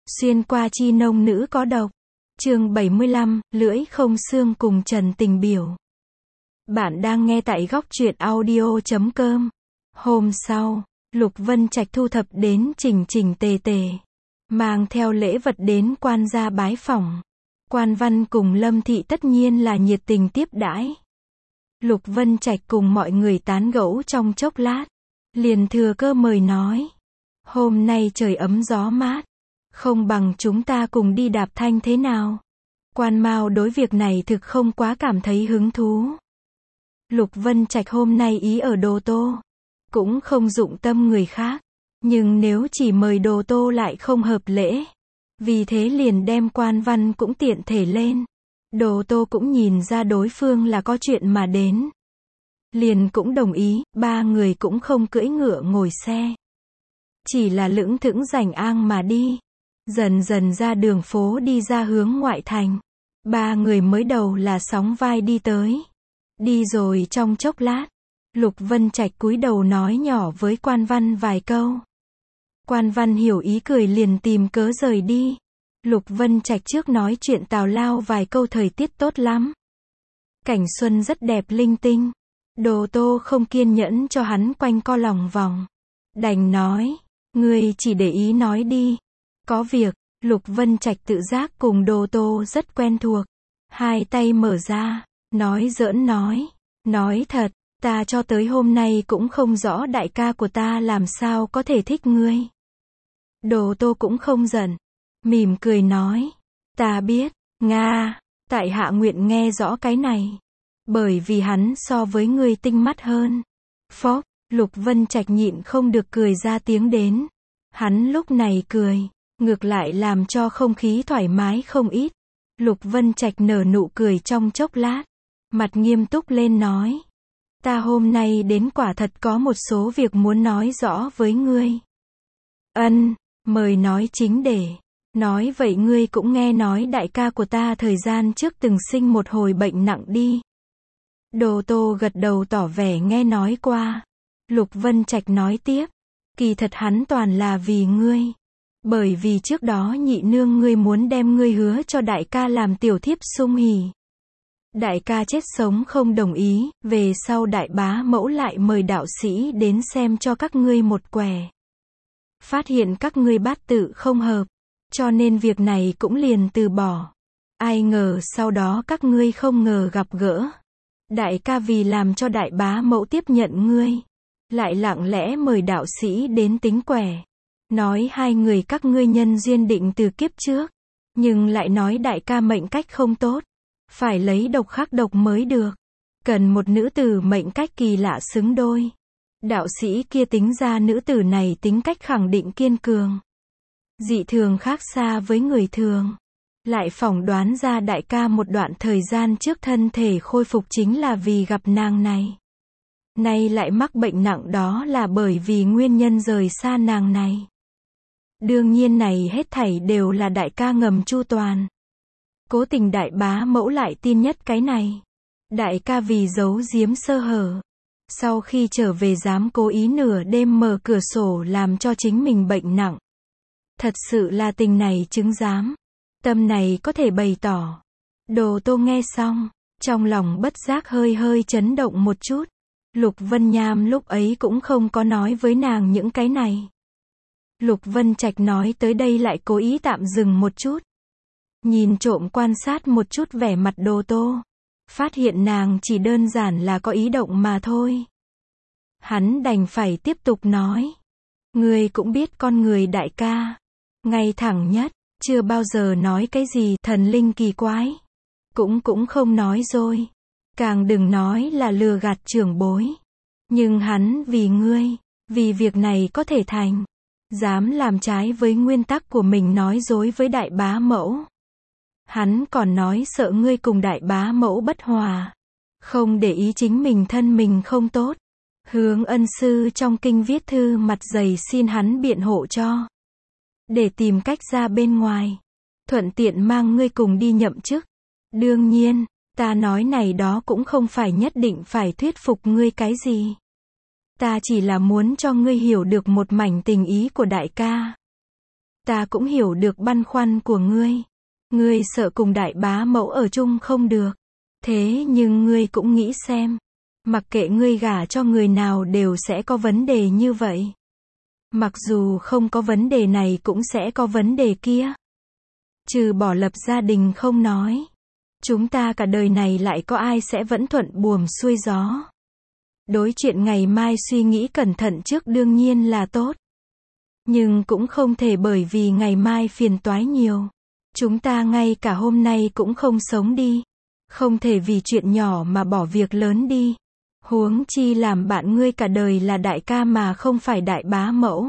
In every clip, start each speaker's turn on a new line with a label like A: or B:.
A: Xuyên qua chi nông nữ có độc. Chương 75, lưỡi không xương cùng Trần Tình biểu. Bạn đang nghe tại góc truyện audio.com. Hôm sau, Lục Vân Trạch thu thập đến chỉnh chỉnh tề tề, mang theo lễ vật đến quan gia bái phỏng. Quan Văn cùng Lâm Thị tất nhiên là nhiệt tình tiếp đãi. Lục Vân Trạch cùng mọi người tán gẫu trong chốc lát, liền thừa cơ mời nói: hôm nay trời ấm gió mát, không bằng chúng ta cùng đi đạp thanh thế nào? Quan Mao đối việc này thực không quá cảm thấy hứng thú. Lục Vân Trạch hôm nay ý ở Đồ Tô, cũng không dụng tâm người khác, nhưng nếu chỉ mời Đồ Tô lại không hợp lễ, vì thế liền đem Quan Văn cũng tiện thể lên. Đồ Tô cũng nhìn ra đối phương là có chuyện mà đến, liền cũng đồng ý. Ba người cũng không cưỡi ngựa ngồi xe, chỉ là lững thững rảnh ang mà đi. Dần dần ra đường phố đi ra hướng ngoại thành, ba người mới đầu là sóng vai đi tới. Đi rồi trong chốc lát, Lục Vân Trạch cúi đầu nói nhỏ với Quan Văn vài câu. Quan Văn hiểu ý cười liền tìm cớ rời đi. Lục Vân Trạch trước nói chuyện tào lao vài câu thời tiết tốt lắm, cảnh xuân rất đẹp linh tinh. Đồ Tô không kiên nhẫn cho hắn quanh co lòng vòng, đành nói: ngươi chỉ để ý nói đi. Có việc. Lục Vân Trạch tự giác cùng Đồ Tô rất quen thuộc, hai tay mở ra, nói giỡn nói thật, ta cho tới hôm nay cũng không rõ đại ca của ta làm sao có thể thích ngươi. Đồ Tô cũng không giận, mỉm cười nói: ta biết, Nga, tại hạ nguyện nghe rõ cái này, bởi vì hắn so với ngươi tinh mắt hơn. Phốc. Lục Vân Trạch nhịn không được cười ra tiếng đến. Hắn lúc này cười, ngược lại làm cho không khí thoải mái không ít. Lục Vân Trạch nở nụ cười trong chốc lát, mặt nghiêm túc lên nói: ta hôm nay đến quả thật có một số việc muốn nói rõ với ngươi. Ân, mời nói chính để. Nói vậy ngươi cũng nghe nói đại ca của ta thời gian trước từng sinh một hồi bệnh nặng đi. Đồ Tô gật đầu tỏ vẻ nghe nói qua. Lục Vân Trạch nói tiếp: kỳ thật hắn toàn là vì ngươi. Bởi vì trước đó nhị nương ngươi muốn đem ngươi hứa cho đại ca làm tiểu thiếp sung hỉ. Đại ca chết sống không đồng ý, về sau đại bá mẫu lại mời đạo sĩ đến xem cho các ngươi một quẻ. Phát hiện các ngươi bát tự không hợp, cho nên việc này cũng liền từ bỏ. Ai ngờ sau đó các ngươi không ngờ gặp gỡ. Đại ca vì làm cho đại bá mẫu tiếp nhận ngươi, lại lặng lẽ mời đạo sĩ đến tính quẻ. Nói hai người các ngươi nhân duyên định từ kiếp trước, nhưng lại nói đại ca mệnh cách không tốt, phải lấy độc khắc độc mới được. Cần một nữ tử mệnh cách kỳ lạ xứng đôi. Đạo sĩ kia tính ra nữ tử này tính cách khẳng định kiên cường, dị thường khác xa với người thường. Lại phỏng đoán ra đại ca một đoạn thời gian trước thân thể khôi phục chính là vì gặp nàng này. Nay lại mắc bệnh nặng đó là bởi vì nguyên nhân rời xa nàng này. Đương nhiên này hết thảy đều là đại ca ngầm chu toàn. Cố tình đại bá mẫu lại tin nhất cái này. Đại ca vì giấu giếm sơ hở, sau khi trở về dám cố ý nửa đêm mở cửa sổ làm cho chính mình bệnh nặng. Thật sự là tình này chứng giám, tâm này có thể bày tỏ. Đồ Tô nghe xong, trong lòng bất giác hơi hơi chấn động một chút. Lục Vân Nham lúc ấy cũng không có nói với nàng những cái này. Lục Vân Trạch nói tới đây lại cố ý tạm dừng một chút, nhìn trộm quan sát một chút vẻ mặt Đồ Tô, phát hiện nàng chỉ đơn giản là có ý động mà thôi. Hắn đành phải tiếp tục nói: ngươi cũng biết con người đại ca, ngay thẳng nhất, chưa bao giờ nói cái gì thần linh kỳ quái, cũng không nói dối, càng đừng nói là lừa gạt trưởng bối. Nhưng hắn vì ngươi, vì việc này có thể thành, dám làm trái với nguyên tắc của mình nói dối với đại bá mẫu. Hắn còn nói sợ ngươi cùng đại bá mẫu bất hòa, không để ý chính mình thân mình không tốt, hướng ân sư trong kinh viết thư mặt dày xin hắn biện hộ cho, để tìm cách ra bên ngoài, thuận tiện mang ngươi cùng đi nhậm chức. Đương nhiên, ta nói này đó cũng không phải nhất định phải thuyết phục ngươi cái gì. Ta chỉ là muốn cho ngươi hiểu được một mảnh tình ý của đại ca. ta cũng hiểu được băn khoăn của ngươi. Ngươi sợ cùng đại bá mẫu ở chung không được. Thế nhưng ngươi cũng nghĩ xem. Mặc kệ ngươi gả cho người nào đều sẽ có vấn đề như vậy. Mặc dù không có vấn đề này cũng sẽ có vấn đề kia. Trừ bỏ lập gia đình không nói. Chúng ta cả đời này lại có ai sẽ vẫn thuận buồm xuôi gió. Đối chuyện ngày mai suy nghĩ cẩn thận trước đương nhiên là tốt. Nhưng cũng không thể bởi vì ngày mai phiền toái nhiều. Chúng ta ngay cả hôm nay cũng không sống đi. Không thể vì chuyện nhỏ mà bỏ việc lớn đi. Huống chi làm bạn ngươi cả đời là đại ca mà không phải đại bá mẫu.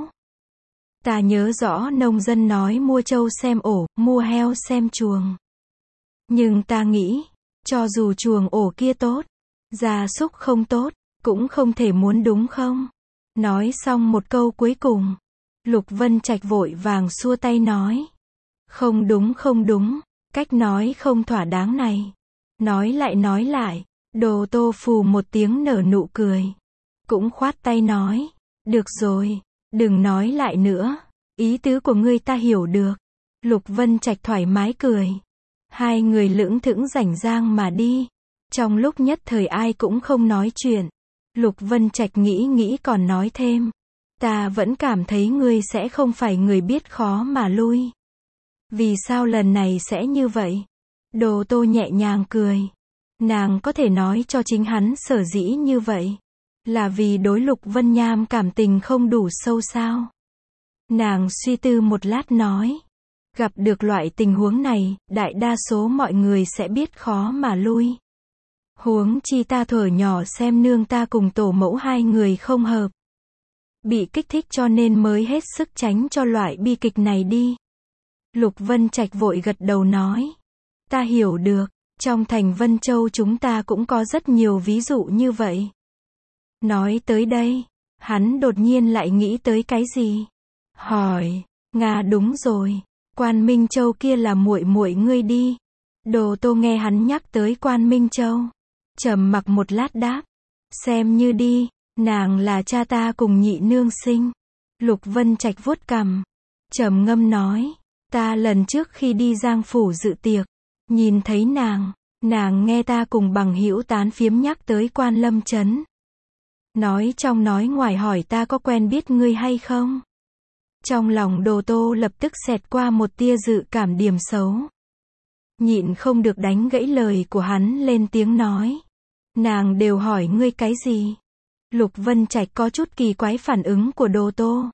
A: Ta nhớ rõ nông dân nói mua trâu xem ổ, mua heo xem chuồng. Nhưng ta nghĩ, cho dù chuồng ổ kia tốt, gia súc không tốt, cũng không thể muốn đúng không? Nói xong một câu cuối cùng, Lục Vân Trạch vội vàng xua tay nói. Không đúng, cách nói không thỏa đáng này. Nói lại, Đồ Tô phù một tiếng nở nụ cười. Cũng khoát tay nói, được rồi, đừng nói lại nữa, ý tứ của ngươi ta hiểu được. Lục Vân Trạch thoải mái cười. Hai người lững thững rảnh rang mà đi. Trong lúc nhất thời ai cũng không nói chuyện. Lục Vân Trạch nghĩ còn nói thêm. Ta vẫn cảm thấy ngươi sẽ không phải người biết khó mà lui. Vì sao lần này sẽ như vậy? Đồ Tô nhẹ nhàng cười. Nàng có thể nói cho chính hắn sở dĩ như vậy. Là vì đối Lục Vân Nham cảm tình không đủ sâu sao? Nàng suy tư một lát nói. Gặp được loại tình huống này, đại đa số mọi người sẽ biết khó mà lui. Huống chi ta thuở nhỏ xem nương ta cùng tổ mẫu hai người không hợp. Bị kích thích cho nên mới hết sức tránh cho loại bi kịch này đi. Lục Vân Trạch vội gật đầu nói. Ta hiểu được, trong thành Vân Châu chúng ta cũng có rất nhiều ví dụ như vậy. Nói tới đây, hắn đột nhiên lại nghĩ tới cái gì? Hỏi, Nga đúng rồi, Quan Minh Châu kia là muội muội ngươi đi. Đồ Tô nghe hắn nhắc tới Quan Minh Châu, trầm mặc một lát đáp, xem như đi, nàng là cha ta cùng nhị nương sinh. Lục Vân Trạch vuốt cằm, trầm ngâm nói, ta lần trước khi đi Giang phủ dự tiệc, nhìn thấy nàng nghe ta cùng bằng hữu tán phiếm nhắc tới Quan Lâm Trấn. Nói trong nói ngoài hỏi ta có quen biết ngươi hay không? Trong lòng Đồ Tô lập tức xẹt qua một tia dự cảm điểm xấu. Nhịn không được đánh gãy lời của hắn lên tiếng nói. Nàng đều hỏi ngươi cái gì? Lục Vân Trạch có chút kỳ quái phản ứng của Đồ Tô.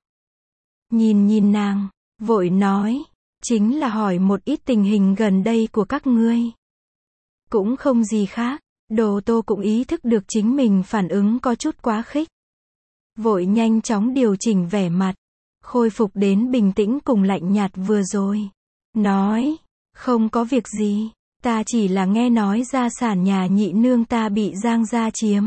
A: Nhìn nàng, vội nói, chính là hỏi một ít tình hình gần đây của các ngươi. Cũng không gì khác, Đồ Tô cũng ý thức được chính mình phản ứng có chút quá khích. Vội nhanh chóng điều chỉnh vẻ mặt, khôi phục đến bình tĩnh cùng lạnh nhạt vừa rồi. Nói, không có việc gì, ta chỉ là nghe nói gia sản nhà nhị nương ta bị Giang gia chiếm.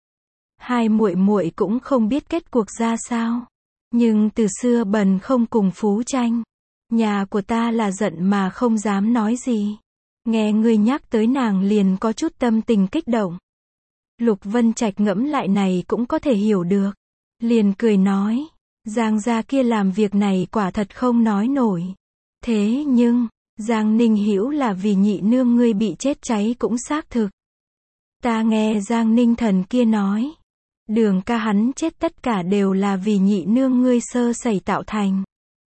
A: Hai muội muội cũng không biết kết cuộc ra sao. Nhưng từ xưa bần không cùng phú tranh. Nhà của ta là giận mà không dám nói gì. Nghe ngươi nhắc tới nàng liền có chút tâm tình kích động. Lục Vân Trạch ngẫm lại này cũng có thể hiểu được. Liền cười nói, Giang gia kia làm việc này quả thật không nói nổi. Thế nhưng, Giang Ninh Hữu là vì nhị nương ngươi bị chết cháy cũng xác thực. Ta nghe Giang Ninh Thần kia nói, Đường ca hắn chết tất cả đều là vì nhị nương ngươi sơ sẩy tạo thành.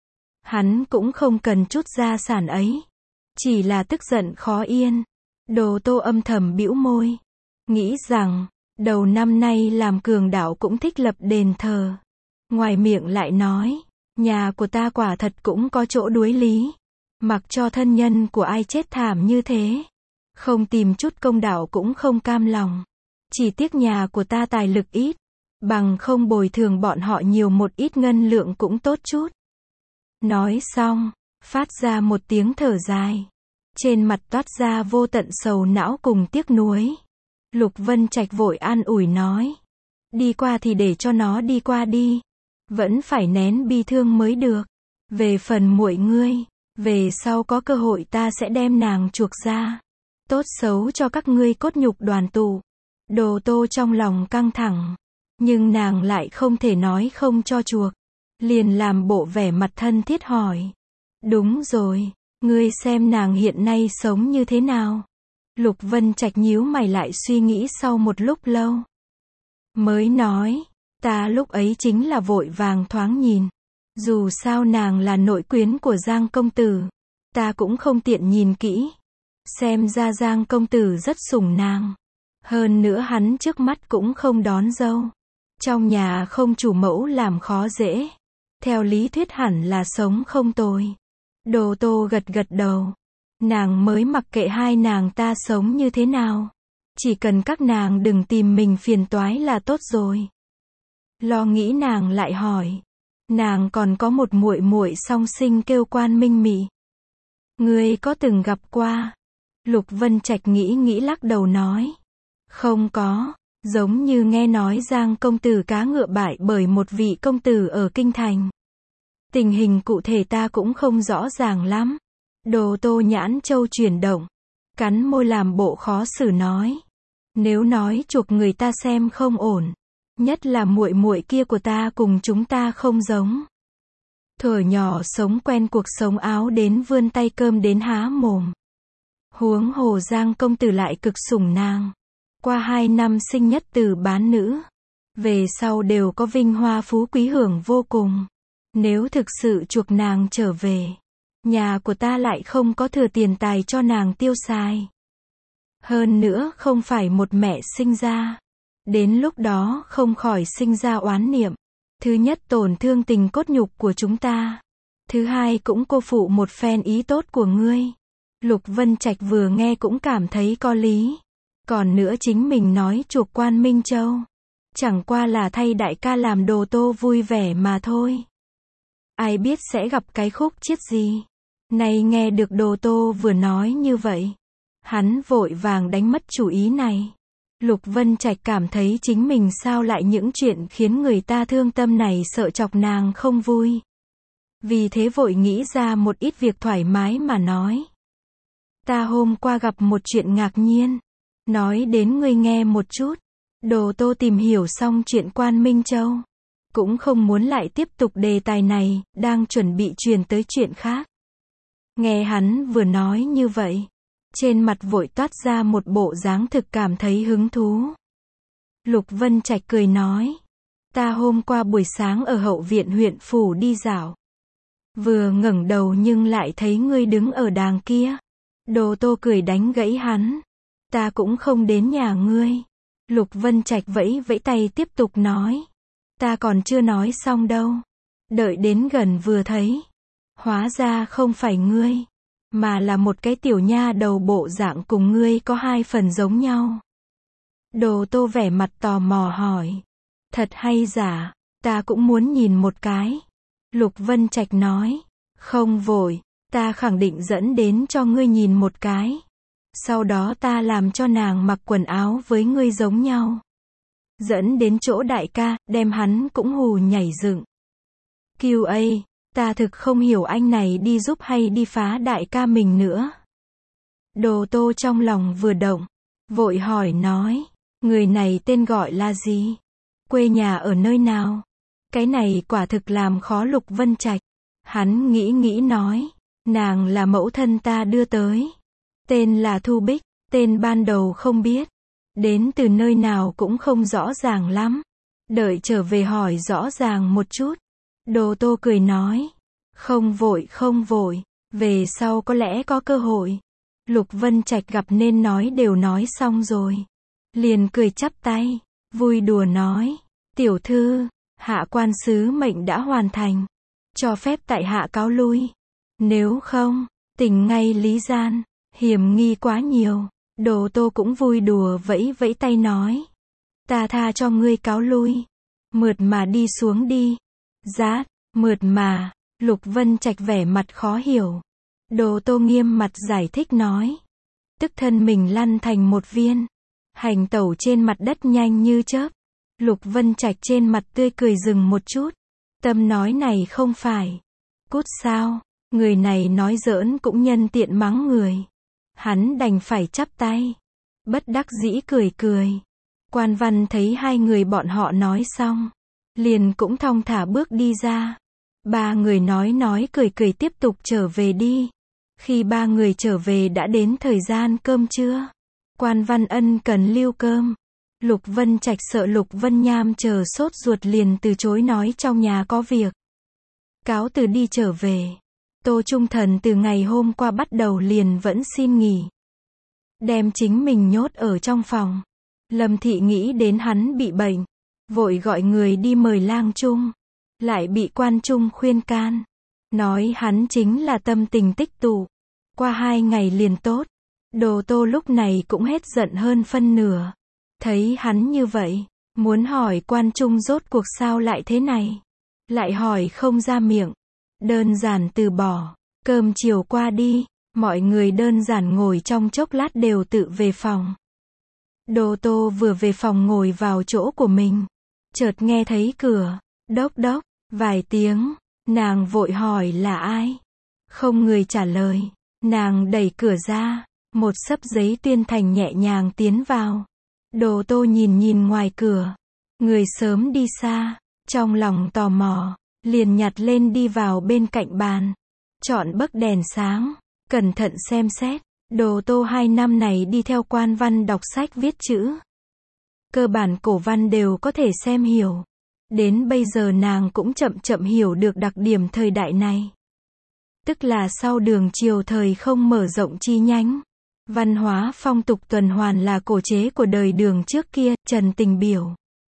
A: Hắn cũng không cần chút gia sản ấy, chỉ là tức giận khó yên. Đồ Tô âm thầm bĩu môi, nghĩ rằng, đầu năm nay làm cường đạo cũng thích lập đền thờ. Ngoài miệng lại nói, nhà của ta quả thật cũng có chỗ đuối lý. Mặc cho thân nhân của ai chết thảm như thế, không tìm chút công đạo cũng không cam lòng. Chỉ tiếc nhà của ta tài lực ít, bằng không bồi thường bọn họ nhiều một ít ngân lượng cũng tốt chút. Nói xong, phát ra một tiếng thở dài. Trên mặt toát ra vô tận sầu não cùng tiếc nuối. Lục Vân Trạch vội an ủi nói, đi qua thì để cho nó đi qua đi. Vẫn phải nén bi thương mới được. Về phần muội ngươi, về sau có cơ hội ta sẽ đem nàng chuộc ra. Tốt xấu cho các ngươi cốt nhục đoàn tụ. Đồ Tô trong lòng căng thẳng, nhưng nàng lại không thể nói không cho chuộc. Liền làm bộ vẻ mặt thân thiết hỏi, Đúng rồi, ngươi xem nàng hiện nay sống như thế nào. Lục Vân Trạch nhíu mày lại suy nghĩ sau một lúc lâu. Mới nói, ta lúc ấy chính là vội vàng thoáng nhìn. Dù sao nàng là nội quyến của Giang công tử, ta cũng không tiện nhìn kỹ. Xem ra Giang công tử rất sủng nàng. Hơn nữa hắn trước mắt cũng không đón dâu. Trong nhà không chủ mẫu làm khó dễ. Theo lý thuyết hẳn là sống không tồi. Đồ Tô gật gật đầu. Nàng mới mặc kệ hai nàng ta sống như thế nào. Chỉ cần các nàng đừng tìm mình phiền toái là tốt rồi. Lo nghĩ nàng lại hỏi. Nàng còn có một muội muội song sinh kêu Quan Minh Mị. Ngươi có từng gặp qua? Lục Vân Trạch nghĩ lắc đầu nói. Không có, giống như nghe nói Giang công tử cá ngựa bại bởi một vị công tử ở Kinh Thành. Tình hình cụ thể ta cũng không rõ ràng lắm. Đồ Tô nhãn châu chuyển động, cắn môi làm bộ khó xử nói. Nếu nói chuộc người ta xem không ổn, nhất là muội muội kia của ta cùng chúng ta không giống. Thuở nhỏ sống quen cuộc sống áo đến vươn tay cơm đến há mồm. Huống hồ Giang công tử lại cực sủng nàng. Qua 2 năm sinh nhất tử bán nữ, về sau đều có vinh hoa phú quý hưởng vô cùng. Nếu thực sự chuộc nàng trở về, nhà của ta lại không có thừa tiền tài cho nàng tiêu xài. Hơn nữa không phải một mẹ sinh ra. Đến lúc đó không khỏi sinh ra oán niệm. Thứ nhất tổn thương tình cốt nhục của chúng ta. Thứ hai cũng cô phụ một phen ý tốt của ngươi. Lục Vân Trạch vừa nghe cũng cảm thấy có lý. Còn nữa chính mình nói chuộc Quan Minh Châu. Chẳng qua là thay đại ca làm Đồ Tô vui vẻ mà thôi. Ai biết sẽ gặp cái khúc chiết gì. Này nghe được Đồ Tô vừa nói như vậy. Hắn vội vàng đánh mất chủ ý này. Lục Vân Trạch cảm thấy chính mình sao lại những chuyện khiến người ta thương tâm này sợ chọc nàng không vui. Vì thế vội nghĩ ra một ít việc thoải mái mà nói. Ta hôm qua gặp một chuyện ngạc nhiên. Nói đến ngươi nghe một chút. Đồ Tô tìm hiểu xong chuyện Quan Minh Châu. Cũng không muốn lại tiếp tục đề tài này, đang chuẩn bị truyền tới chuyện khác. Nghe hắn vừa nói như vậy. Trên mặt vội toát ra một bộ dáng thực cảm thấy hứng thú. Lục Vân Trạch cười nói. Ta hôm qua buổi sáng ở hậu viện huyện phủ đi dạo. Vừa ngẩng đầu nhưng lại thấy ngươi đứng ở đàng kia. Đồ Tô cười đánh gãy hắn. Ta cũng không đến nhà ngươi. Lục Vân Trạch vẫy vẫy tay tiếp tục nói. Ta còn chưa nói xong đâu. Đợi đến gần vừa thấy. Hóa ra không phải ngươi. Mà là một cái tiểu nha đầu bộ dạng cùng ngươi có 2 phần giống nhau. Đồ Tô vẻ mặt tò mò hỏi. Thật hay giả, ta cũng muốn nhìn một cái. Lục Vân Trạch nói. Không vội, ta khẳng định dẫn đến cho ngươi nhìn một cái. Sau đó ta làm cho nàng mặc quần áo với ngươi giống nhau. Dẫn đến chỗ đại ca, đem hắn cũng hù nhảy dựng. QA, ta thực không hiểu anh này đi giúp hay đi phá đại ca mình nữa. Đồ Tô trong lòng vừa động, vội hỏi nói, người này tên gọi là gì? Quê nhà ở nơi nào? Cái này quả thực làm khó Lục Vân Trạch. Hắn nghĩ nói, nàng là mẫu thân ta đưa tới. Tên là Thu Bích, tên ban đầu không biết. Đến từ nơi nào cũng không rõ ràng lắm. Đợi trở về hỏi rõ ràng một chút. Đồ Tô cười nói. Không vội, về sau có lẽ có cơ hội. Lục Vân Trạch gặp nên nói đều nói xong rồi. Liền cười chắp tay, vui đùa nói. Tiểu thư, hạ quan sứ mệnh đã hoàn thành. Cho phép tại hạ cáo lui. Nếu không, tình ngay lý gian, hiểm nghi quá nhiều. Đồ Tô cũng vui đùa vẫy vẫy tay nói. Ta tha cho ngươi cáo lui. Mượt mà đi xuống đi. Rát, mượt mà. Lục Vân Trạch vẻ mặt khó hiểu. Đồ Tô nghiêm mặt giải thích nói. Tức thân mình lăn thành một viên. Hành tẩu trên mặt đất nhanh như chớp. Lục Vân Trạch trên mặt tươi cười dừng một chút. Tâm nói này không phải. Cút sao, người này nói giỡn cũng nhân tiện mắng người. Hắn đành phải chắp tay. Bất đắc dĩ cười. Quan Văn thấy hai người bọn họ nói xong. Liền cũng thong thả bước đi ra. Ba người nói cười cười tiếp tục trở về đi. Khi ba người trở về đã đến thời gian cơm trưa. Quan Văn ân cần lưu cơm. Lục Vân Trạch sợ Lục Vân Nham chờ sốt ruột liền từ chối nói trong nhà có việc. Cáo từ đi trở về. Tô Trung Thần từ ngày hôm qua bắt đầu liền vẫn xin nghỉ. Đem chính mình nhốt ở trong phòng. Lâm Thị nghĩ đến hắn bị bệnh. Vội gọi người đi mời lang trung. Lại bị quan trung khuyên can. Nói hắn chính là tâm tình tích tụ. Qua 2 ngày liền tốt. Đồ Tô lúc này cũng hết giận hơn phân nửa. Thấy hắn như vậy. Muốn hỏi quan trung rốt cuộc sao lại thế này. Lại hỏi không ra miệng. Đơn giản từ bỏ. Cơm chiều qua đi. Mọi người đơn giản ngồi trong chốc lát đều tự về phòng. Đồ Tô vừa về phòng ngồi vào chỗ của mình. Chợt nghe thấy cửa. Đốc đốc. Vài tiếng. Nàng vội hỏi là ai. Không người trả lời. Nàng đẩy cửa ra. Một xấp giấy tuyên thành nhẹ nhàng tiến vào. Đồ Tô nhìn ngoài cửa. Người sớm đi xa. Trong lòng tò mò. Liền nhặt lên đi vào bên cạnh bàn. Chọn bấc đèn sáng. Cẩn thận xem xét. Đồ Tô 2 năm này đi theo Quan Văn đọc sách viết chữ. Cơ bản cổ văn đều có thể xem hiểu. Đến bây giờ nàng cũng chậm hiểu được đặc điểm thời đại này. Tức là sau Đường triều thời không mở rộng chi nhánh. Văn hóa phong tục tuần hoàn là cổ chế của đời Đường trước kia, Trần Tình biểu.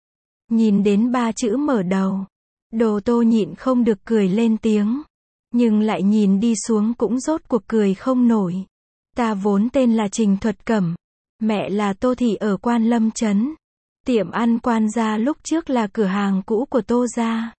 A: Nhìn đến 3 chữ mở đầu. Đồ Tô nhịn không được cười lên tiếng. Nhưng lại nhìn đi xuống cũng rốt cuộc cười không nổi. Ta vốn tên là Trình Thuật Cẩm. Mẹ là Tô Thị ở Quan Lâm Trấn. Tiệm ăn Quan gia lúc trước là cửa hàng cũ của Tô gia.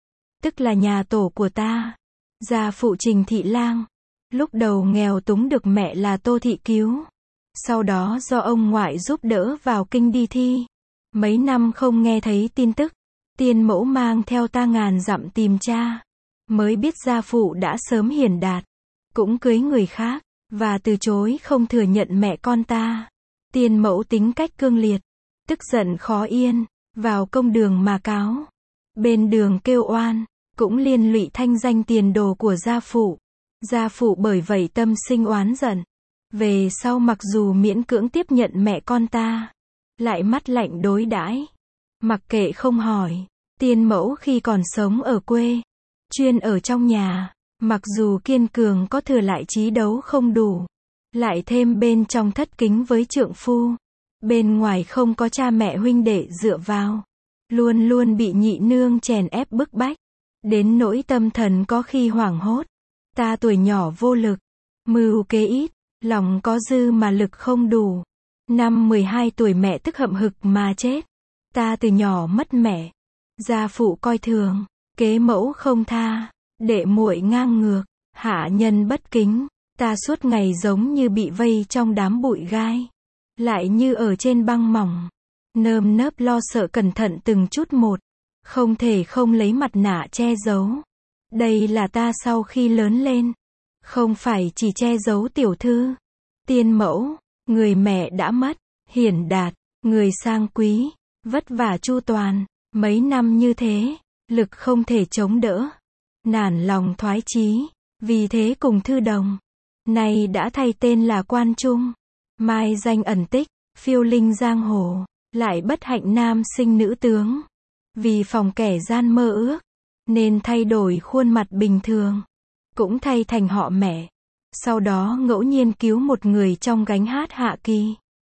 A: Tức là nhà tổ của ta. Gia phụ Trình Thị Lang. Lúc đầu nghèo túng được mẹ là Tô Thị cứu. Sau đó do ông ngoại giúp đỡ vào kinh đi thi. Mấy năm không nghe thấy tin tức. Tiên mẫu mang theo ta ngàn dặm tìm cha. Mới biết gia phụ đã sớm hiển đạt. Cũng cưới người khác. Và từ chối không thừa nhận mẹ con ta. Tiên mẫu tính cách cương liệt. Tức giận khó yên. Vào công đường mà cáo. Bên đường kêu oan. Cũng liên lụy thanh danh tiền đồ của gia phụ. Gia phụ bởi vậy tâm sinh oán giận. Về sau mặc dù miễn cưỡng tiếp nhận mẹ con ta. Lại mắt lạnh đối đãi. Mặc kệ không hỏi. Tiên mẫu khi còn sống ở quê. Chuyên ở trong nhà. Mặc dù kiên cường có thừa lại trí đấu không đủ. Lại thêm bên trong thất kính với trượng phu. Bên ngoài không có cha mẹ huynh đệ dựa vào. Luôn luôn bị nhị nương chèn ép bức bách. Đến nỗi tâm thần có khi hoảng hốt. Ta tuổi nhỏ vô lực. Mưu kế ít. Lòng có dư mà lực không đủ. Năm 12 tuổi mẹ tức hậm hực mà chết. Ta từ nhỏ mất mẹ. Gia phụ coi thường. Kế mẫu không tha. Đệ muội ngang ngược. Hạ nhân bất kính. Ta suốt ngày giống như bị vây trong đám bụi gai. Lại như ở trên băng mỏng. Nơm nớp lo sợ cẩn thận từng chút một. Không thể không lấy mặt nạ che giấu. Đây là ta sau khi lớn lên. Không phải chỉ che giấu tiểu thư. Tiên mẫu. Người mẹ đã mất. Hiển đạt. Người sang quý. Vất vả chu toàn. Mấy năm như thế. Lực không thể chống đỡ. Nản lòng thoái chí. Vì thế cùng thư đồng. Nay đã thay tên là Quan Trung. Mai danh ẩn tích. Phiêu linh giang hồ. Lại bất hạnh nam sinh nữ tướng. Vì phòng kẻ gian mơ ước. Nên thay đổi khuôn mặt bình thường. Cũng thay thành họ mẹ. Sau đó ngẫu nhiên cứu một người trong gánh hát hạ kỳ.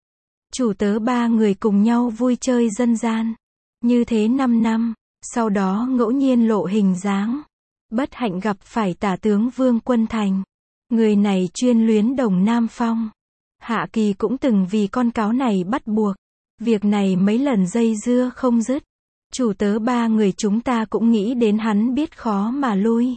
A: Chủ tớ 3 người cùng nhau vui chơi dân gian. Như thế 5 năm. Sau đó ngẫu nhiên lộ hình dáng. Bất hạnh gặp phải tả tướng Vương Quân Thành. Người này chuyên luyến Đồng Nam Phong. Hạ kỳ cũng từng vì con cáo này bắt buộc. Việc này mấy lần dây dưa không dứt. Chủ tớ 3 người chúng ta cũng nghĩ đến hắn biết khó mà lui.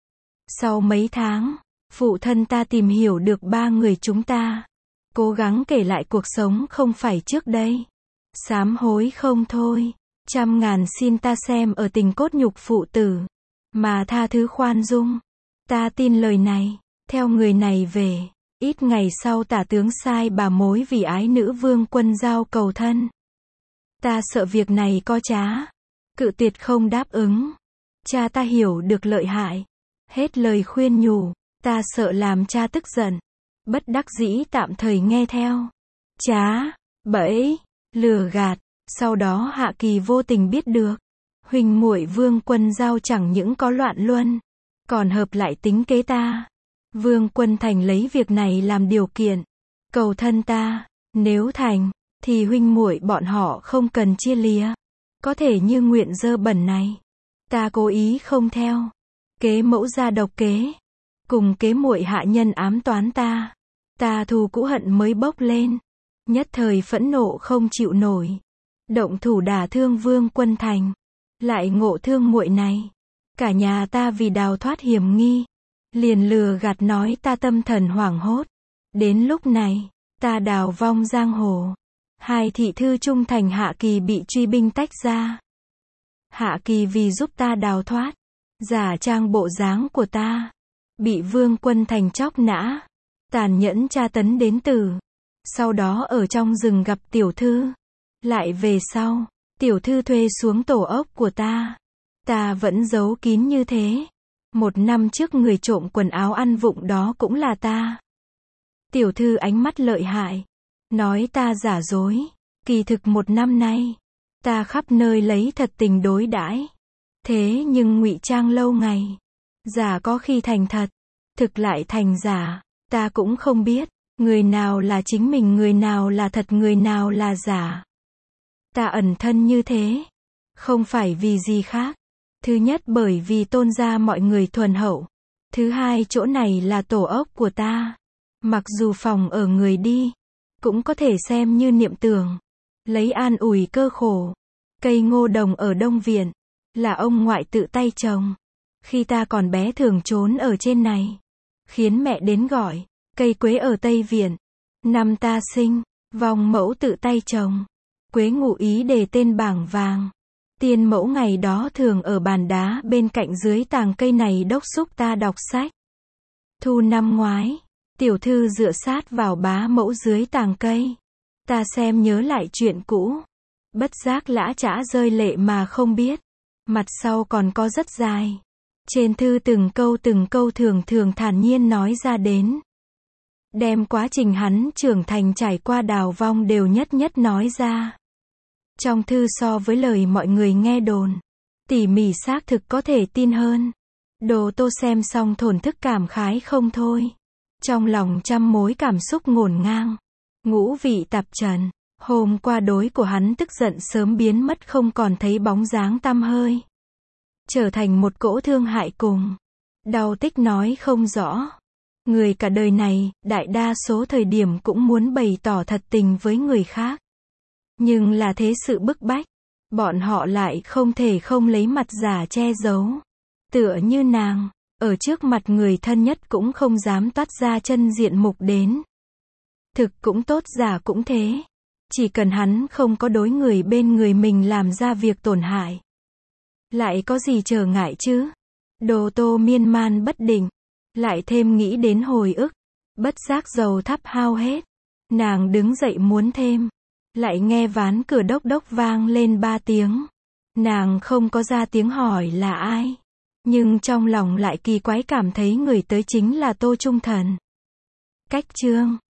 A: Sau mấy tháng, phụ thân ta tìm hiểu được 3 người chúng ta. Cố gắng kể lại cuộc sống không phải trước đây. Sám hối không thôi. Trăm ngàn xin ta xem ở tình cốt nhục phụ tử. Mà tha thứ khoan dung. Ta tin lời này. Theo người này về. Ít ngày sau tả tướng sai bà mối vì ái nữ Vương Quân giao cầu thân. Ta sợ việc này có trá. Cự tuyệt không đáp ứng. Cha ta hiểu được lợi hại. Hết lời khuyên nhủ, ta sợ làm cha tức giận. Bất đắc dĩ tạm thời nghe theo. Trá, bẫy, lừa gạt. Sau đó Hạ Kỳ vô tình biết được. Huynh muội Vương Quân Giao chẳng những có loạn luân, còn hợp lại tính kế ta. Vương Quân Thành lấy việc này làm điều kiện. Cầu thân ta, nếu thành, thì huynh muội bọn họ không cần chia lìa. Có thể như nguyện dơ bẩn này. Ta cố ý không theo. Kế mẫu ra độc kế. Cùng kế muội hạ nhân ám toán ta. Ta thù cũ hận mới bốc lên. Nhất thời phẫn nộ không chịu nổi. Động thủ đả thương Vương Quân Thành. Lại ngộ thương muội này. Cả nhà ta vì đào thoát hiểm nghi. Liền lừa gạt nói ta tâm thần hoảng hốt. Đến lúc này, ta đào vong giang hồ. Hai thị thư trung thành Hạ Kỳ bị truy binh tách ra. Hạ Kỳ vì giúp ta đào thoát. Giả trang bộ dáng của ta. Bị Vương Quân Thành chóc nã. Tàn nhẫn tra tấn đến tử. Sau đó ở trong rừng gặp tiểu thư. Lại về sau, tiểu thư thuê xuống tổ ốc của ta. Ta vẫn giấu kín như thế. 1 năm trước người trộm quần áo ăn vụng đó cũng là ta. Tiểu thư ánh mắt lợi hại. Nói ta giả dối. Kỳ thực 1 năm nay, ta khắp nơi lấy thật tình đối đãi. Thế nhưng ngụy trang lâu ngày. Giả có khi thành thật. Thực lại thành giả. Ta cũng không biết. Người nào là chính mình, người nào là thật, người nào là giả. Ta ẩn thân như thế. Không phải vì gì khác. Thứ nhất bởi vì tôn gia mọi người thuần hậu. Thứ hai chỗ này là tổ ốc của ta. Mặc dù phòng ở người đi, cũng có thể xem như niệm tưởng. Lấy an ủi cơ khổ. Cây ngô đồng ở Đông Viện, là ông ngoại tự tay trồng. Khi ta còn bé thường trốn ở trên này. Khiến mẹ đến gọi. Cây quế ở Tây Viện. Năm ta sinh, vong mẫu tự tay trồng. Quế ngụ ý đề tên bảng vàng. Tiên mẫu ngày đó thường ở bàn đá bên cạnh dưới tàng cây này đốc xúc ta đọc sách. Thu năm ngoái, tiểu thư dựa sát vào bá mẫu dưới tàng cây. Ta xem nhớ lại chuyện cũ. Bất giác lã chã rơi lệ mà không biết. Mặt sau còn có rất dài. Trên thư từng câu thường thường thản nhiên nói ra đến. Đem quá trình hắn trưởng thành trải qua đào vong đều nhất nhất nói ra. Trong thư so với lời mọi người nghe đồn, tỉ mỉ xác thực có thể tin hơn. Đồ Tô xem xong thổn thức cảm khái không thôi. Trong lòng trăm mối cảm xúc ngổn ngang. Ngũ vị tạp trần. Hôm qua đối của hắn tức giận sớm biến mất không còn thấy bóng dáng tăm hơi. Trở thành một cỗ thương hại cùng. Đau tích nói không rõ. Người cả đời này, đại đa số thời điểm cũng muốn bày tỏ thật tình với người khác. Nhưng là thế sự bức bách. Bọn họ lại không thể không lấy mặt giả che giấu. Tựa như nàng, ở trước mặt người thân nhất cũng không dám toát ra chân diện mục đến. Thực cũng tốt giả cũng thế. Chỉ cần hắn không có đối người bên người mình làm ra việc tổn hại. Lại có gì trở ngại chứ? Đồ Tô miên man bất định. Lại thêm nghĩ đến hồi ức. Bất giác dầu thắp hao hết. Nàng đứng dậy muốn thêm. Lại nghe ván cửa đốc đốc vang lên 3 tiếng. Nàng không có ra tiếng hỏi là ai. Nhưng trong lòng lại kỳ quái cảm thấy người tới chính là Tô Trung Thần. Cách chương